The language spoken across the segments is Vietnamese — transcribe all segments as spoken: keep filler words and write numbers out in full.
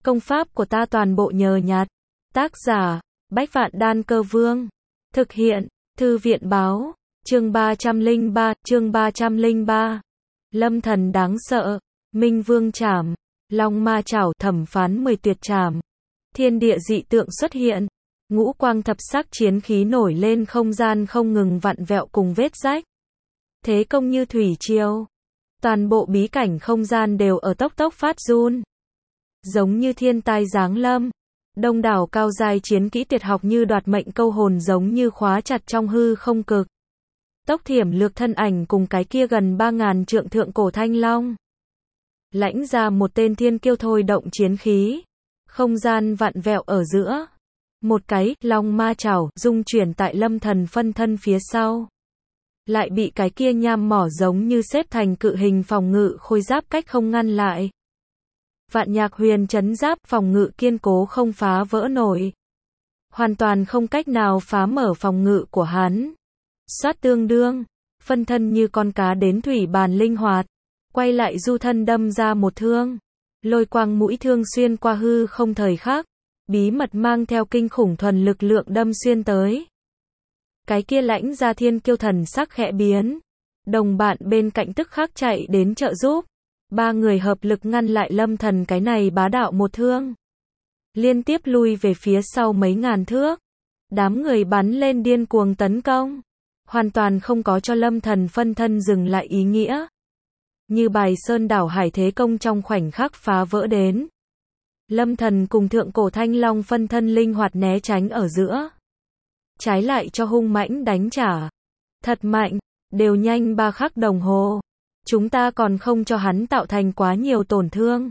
Công pháp của ta toàn bộ nhờ nhặt. Tác giả, Bách Vạn Đan Cơ Vương. Thực hiện, Thư viện Báo. Chương ba trăm lẻ ba, chương ba trăm lẻ ba. Lâm thần đáng sợ, Minh Vương trảm, Long Ma chảo, thẩm phán mười tuyệt trảm. Thiên địa dị tượng xuất hiện, ngũ quang thập sắc chiến khí nổi lên, không gian không ngừng vặn vẹo cùng vết rách. Thế công như thủy triều. Toàn bộ bí cảnh không gian đều ở tốc tốc phát run. Giống như thiên tai giáng lâm. Đông đảo cao giai chiến kỹ tuyệt học như đoạt mệnh câu hồn giống như khóa chặt trong hư không cực. Tốc thiểm lược thân ảnh cùng cái kia gần ba ngàn trượng thượng cổ thanh long. Lãnh ra một tên thiên kiêu thôi động chiến khí. Không gian vặn vẹo ở giữa. Một cái, long ma chảo, dung chuyển tại lâm thần phân thân phía sau. Lại bị cái kia nham mỏ giống như xếp thành cự hình phòng ngự khôi giáp cách không ngăn lại. Vạn nhạc huyền chấn giáp phòng ngự kiên cố không phá vỡ nổi. Hoàn toàn không cách nào phá mở phòng ngự của hắn. Xoát tương đương, phân thân như con cá đến thủy bàn linh hoạt. Quay lại du thân đâm ra một thương. Lôi quang mũi thương xuyên qua hư không thời khắc. Bí mật mang theo kinh khủng thuần lực lượng đâm xuyên tới. Cái kia lãnh ra thiên kiêu thần sắc khẽ biến. Đồng bạn bên cạnh tức khắc chạy đến trợ giúp. Ba người hợp lực ngăn lại lâm thần cái này bá đạo một thương. Liên tiếp lui về phía sau mấy ngàn thước. Đám người bắn lên điên cuồng tấn công. Hoàn toàn không có cho lâm thần phân thân dừng lại ý nghĩa. Như bài sơn đảo hải thế công trong khoảnh khắc phá vỡ đến. Lâm thần cùng thượng cổ thanh long phân thân linh hoạt né tránh ở giữa. Trái lại cho hung mãnh đánh trả. Thật mạnh, đều nhanh ba khắc đồng hồ. Chúng ta còn không cho hắn tạo thành quá nhiều tổn thương.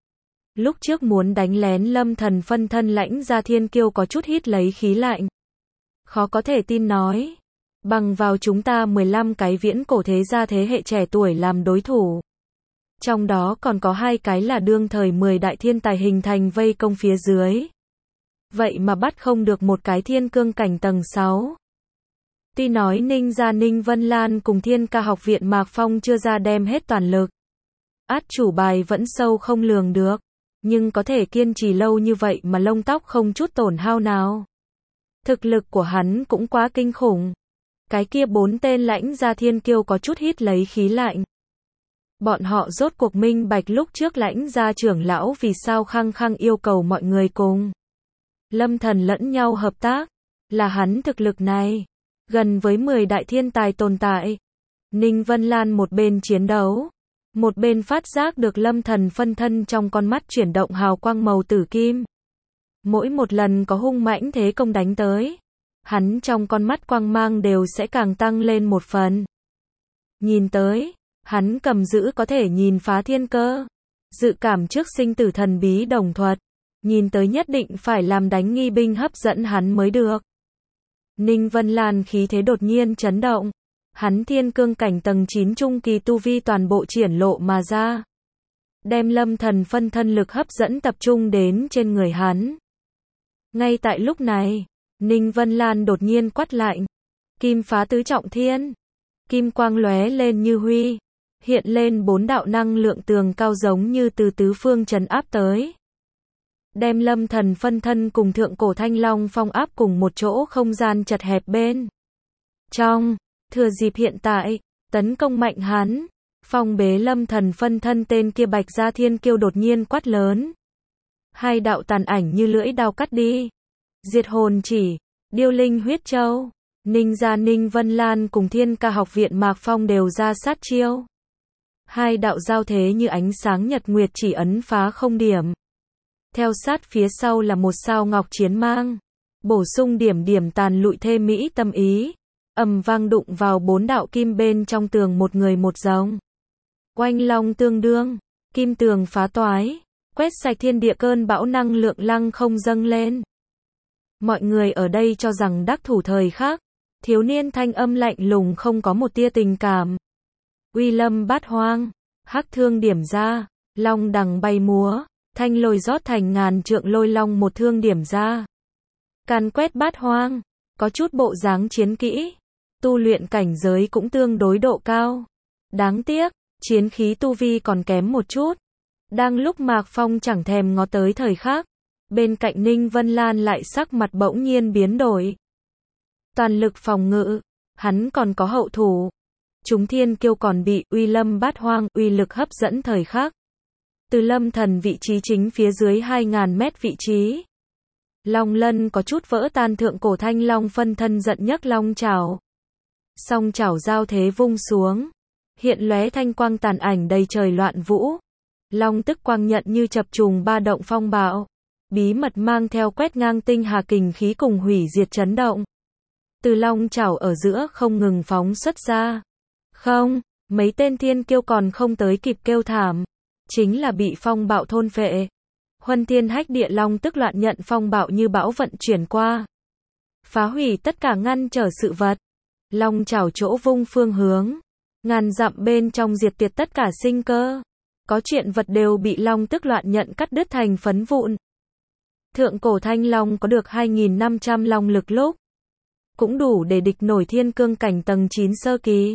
Lúc trước muốn đánh lén lâm thần phân thân lãnh ra thiên kiêu có chút hít lấy khí lạnh. Khó có thể tin nói. Bằng vào chúng ta mười lăm cái viễn cổ thế gia thế hệ trẻ tuổi làm đối thủ. Trong đó còn có hai cái là đương thời mười đại thiên tài hình thành vây công phía dưới. Vậy mà bắt không được một cái thiên cương cảnh tầng sáu. Tuy nói Ninh gia Ninh Vân Lan cùng Thiên Ca học viện Mạc Phong chưa ra đem hết toàn lực. Át chủ bài vẫn sâu không lường được. Nhưng có thể kiên trì lâu như vậy mà lông tóc không chút tổn hao nào. Thực lực của hắn cũng quá kinh khủng. Cái kia bốn tên lãnh gia thiên kiêu có chút hít lấy khí lạnh. Bọn họ rốt cuộc minh bạch lúc trước lãnh gia trưởng lão vì sao khăng khăng yêu cầu mọi người cùng lâm thần lẫn nhau hợp tác. Là hắn thực lực này. Gần với mười đại thiên tài tồn tại. Ninh Vân Lan một bên chiến đấu. Một bên phát giác được lâm thần phân thân trong con mắt chuyển động hào quang màu tử kim. Mỗi một lần có hung mãnh thế công đánh tới. Hắn trong con mắt quang mang đều sẽ càng tăng lên một phần. Nhìn tới. Hắn cầm giữ có thể nhìn phá thiên cơ. Dự cảm trước sinh tử thần bí đồng thuật. Nhìn tới nhất định phải làm đánh nghi binh hấp dẫn hắn mới được. Ninh Vân Lan khí thế đột nhiên chấn động. Hắn thiên cương cảnh tầng chín trung kỳ tu vi toàn bộ triển lộ mà ra. Đem lâm thần phân thân lực hấp dẫn tập trung đến trên người hắn. Ngay tại lúc này, Ninh Vân Lan đột nhiên quát lạnh. Kim phá tứ trọng thiên. Kim quang lóe lên như huy. Hiện lên bốn đạo năng lượng tường cao giống như từ tứ phương trấn áp tới. Đem lâm thần phân thân cùng thượng cổ thanh long phong áp cùng một chỗ không gian chật hẹp bên. Trong, thừa dịp hiện tại, tấn công mạnh hắn. Phong bế lâm thần phân thân tên kia bạch gia thiên kiêu đột nhiên quát lớn. Hai đạo tàn ảnh như lưỡi đao cắt đi. Diệt hồn chỉ, điêu linh huyết châu. Ninh gia Ninh Vân Lan cùng Thiên Ca học viện Mạc Phong đều ra sát chiêu. Hai đạo giao thế như ánh sáng nhật nguyệt chỉ ấn phá không điểm. Theo sát phía sau là một sao ngọc chiến mang. Bổ sung điểm điểm tàn lụi thêm mỹ tâm ý. Ầm vang đụng vào bốn đạo kim bên trong tường một người một rồng. Oanh long tương đương. Kim tường phá toái. Quét sạch thiên địa cơn bão năng lượng lăng không dâng lên. Mọi người ở đây cho rằng đắc thủ thời khắc. Thiếu niên thanh âm lạnh lùng không có một tia tình cảm. Uy lâm bát hoang. Hắc thương điểm ra. Long đằng bay múa. Thanh lôi rót thành ngàn trượng lôi long một thương điểm ra. Càn quét bát hoang. Có chút bộ dáng chiến kỹ. Tu luyện cảnh giới cũng tương đối độ cao. Đáng tiếc, chiến khí tu vi còn kém một chút. Đang lúc Mạc Phong chẳng thèm ngó tới thời khắc, bên cạnh Ninh Vân Lan lại sắc mặt bỗng nhiên biến đổi. Toàn lực phòng ngự, hắn còn có hậu thủ. Chúng thiên kiêu còn bị uy lâm bát hoang, uy lực hấp dẫn thời khắc. Từ lâm thần vị trí chính phía dưới hai nghìn mét vị trí. Long lân có chút vỡ tan, thượng cổ thanh long phân thân giận nhấc long chảo. Song chảo giao thế vung xuống. Hiện lóe thanh quang tàn ảnh đầy trời loạn vũ. Long tức quang nhận như chập trùng ba động phong bạo. Bí mật mang theo quét ngang tinh hà kình khí cùng hủy diệt chấn động. Từ long chảo ở giữa không ngừng phóng xuất ra. Không, mấy tên thiên kiêu còn không tới kịp kêu thảm. Chính là bị phong bạo thôn phệ. Huân thiên hách địa long tức loạn nhận phong bạo như bão vận chuyển qua. Phá hủy tất cả ngăn trở sự vật. Long chảo chỗ vung phương hướng. Ngàn dặm bên trong diệt tiệt tất cả sinh cơ. Có chuyện vật đều bị long tức loạn nhận cắt đứt thành phấn vụn. Thượng cổ thanh long có được hai nghìn năm trăm long lực lúc. Cũng đủ để địch nổi thiên cương cảnh tầng chín sơ kỳ.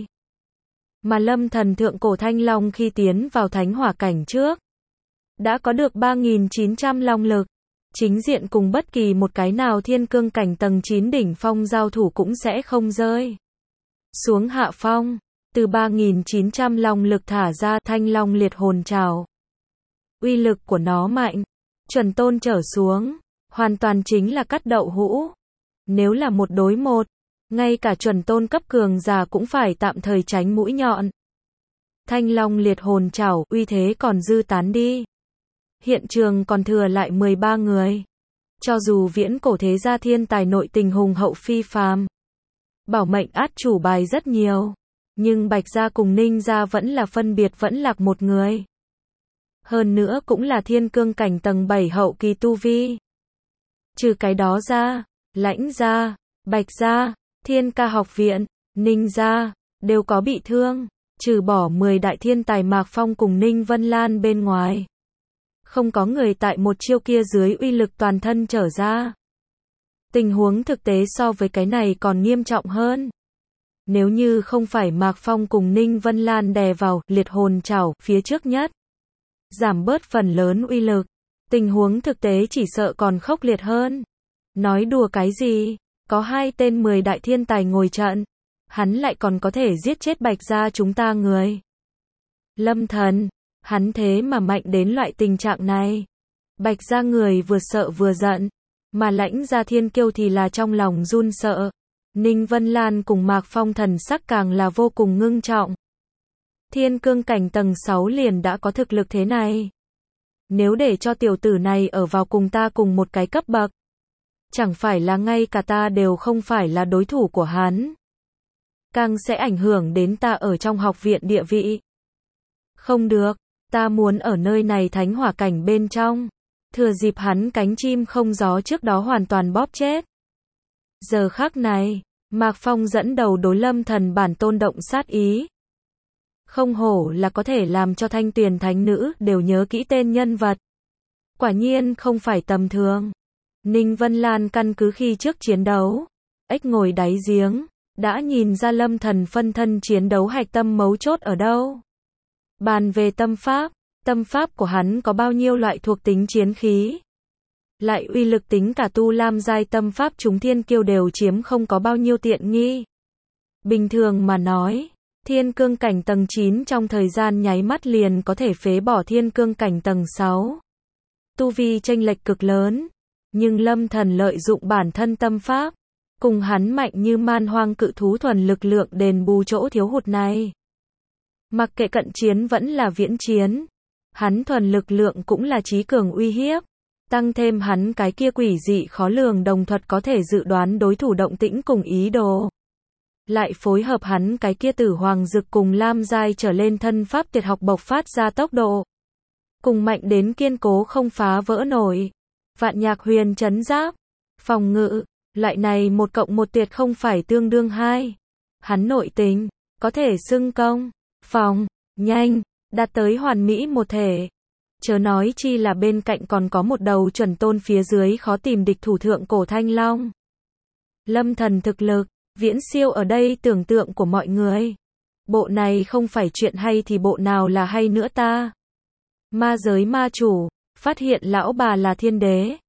Mà lâm thần thượng cổ thanh long khi tiến vào thánh hỏa cảnh trước. Đã có được ba nghìn chín trăm long lực. Chính diện cùng bất kỳ một cái nào thiên cương cảnh tầng chín đỉnh phong giao thủ cũng sẽ không rơi xuống hạ phong. Từ ba nghìn chín trăm long lực thả ra thanh long liệt hồn trào. Uy lực của nó mạnh. Chuẩn tôn trở xuống. Hoàn toàn chính là cắt đậu hũ. Nếu là một đối một. Ngay cả chuẩn tôn cấp cường giả cũng phải tạm thời tránh mũi nhọn. Thanh long liệt hồn trảo, uy thế còn dư tán đi. Hiện trường còn thừa lại mười ba người. Cho dù viễn cổ thế gia thiên tài nội tình hùng hậu phi phàm. Bảo mệnh át chủ bài rất nhiều. Nhưng Bạch gia cùng Ninh gia vẫn là phân biệt vẫn lạc một người. Hơn nữa cũng là thiên cương cảnh tầng bảy hậu kỳ tu vi. Trừ cái đó ra, Lãnh gia, Bạch gia, Thiên Ca học viện, Ninh gia, đều có bị thương, trừ bỏ mười đại thiên tài Mạc Phong cùng Ninh Vân Lan bên ngoài. Không có người tại một chiêu kia dưới uy lực toàn thân trở ra. Tình huống thực tế so với cái này còn nghiêm trọng hơn. Nếu như không phải Mạc Phong cùng Ninh Vân Lan đè vào liệt hồn trảo phía trước nhất, giảm bớt phần lớn uy lực, tình huống thực tế chỉ sợ còn khốc liệt hơn. Nói đùa cái gì? Có hai tên mười đại thiên tài ngồi trận, hắn lại còn có thể giết chết Bạch gia chúng ta người. Lâm thần, hắn thế mà mạnh đến loại tình trạng này. Bạch gia người vừa sợ vừa giận, mà Lãnh gia thiên kiêu thì là trong lòng run sợ. Ninh Vân Lan cùng Mạc Phong thần sắc càng là vô cùng ngưng trọng. Thiên cương cảnh tầng sáu liền đã có thực lực thế này. Nếu để cho tiểu tử này ở vào cùng ta cùng một cái cấp bậc, chẳng phải là ngay cả ta đều không phải là đối thủ của hắn. Càng sẽ ảnh hưởng đến ta ở trong học viện địa vị. Không được, ta muốn ở nơi này thánh hỏa cảnh bên trong. Thừa dịp hắn cánh chim không gió trước đó hoàn toàn bóp chết. Giờ khắc này, Mạc Phong dẫn đầu đối Lâm thần bản tôn động sát ý. Không hổ là có thể làm cho thanh tuyền thánh nữ đều nhớ kỹ tên nhân vật. Quả nhiên không phải tầm thường. Ninh Vân Lan căn cứ khi trước chiến đấu, ếch ngồi đáy giếng, đã nhìn ra Lâm thần phân thân chiến đấu hạch tâm mấu chốt ở đâu. Bàn về tâm pháp, tâm pháp của hắn có bao nhiêu loại thuộc tính chiến khí. Lại uy lực tính cả tu lam giai tâm pháp chúng thiên kiêu đều chiếm không có bao nhiêu tiện nghi. Bình thường mà nói, thiên cương cảnh tầng chín trong thời gian nháy mắt liền có thể phế bỏ thiên cương cảnh tầng sáu. Tu vi chênh lệch cực lớn, nhưng Lâm thần lợi dụng bản thân tâm pháp, cùng hắn mạnh như man hoang cự thú thuần lực lượng đền bù chỗ thiếu hụt này. Mặc kệ cận chiến vẫn là viễn chiến, hắn thuần lực lượng cũng là trí cường uy hiếp. Tăng thêm hắn cái kia quỷ dị khó lường đồng thuật có thể dự đoán đối thủ động tĩnh cùng ý đồ. Lại phối hợp hắn cái kia tử hoàng dực cùng lam giai trở lên thân pháp tuyệt học bộc phát ra tốc độ. Cùng mạnh đến kiên cố không phá vỡ nổi. Vạn nhạc huyền trấn giáp, phòng ngự, loại này một cộng một tuyệt không phải tương đương hai. Hắn nội tình, có thể xưng công, phòng, nhanh, đạt tới hoàn mỹ một thể. Chớ nói chi là bên cạnh còn có một đầu chuẩn tôn phía dưới khó tìm địch thủ thượng cổ thanh long. Lâm thần thực lực, viễn siêu ở đây tưởng tượng của mọi người. Bộ này không phải chuyện hay thì bộ nào là hay nữa ta. Ma giới ma chủ, phát hiện lão bà là thiên đế.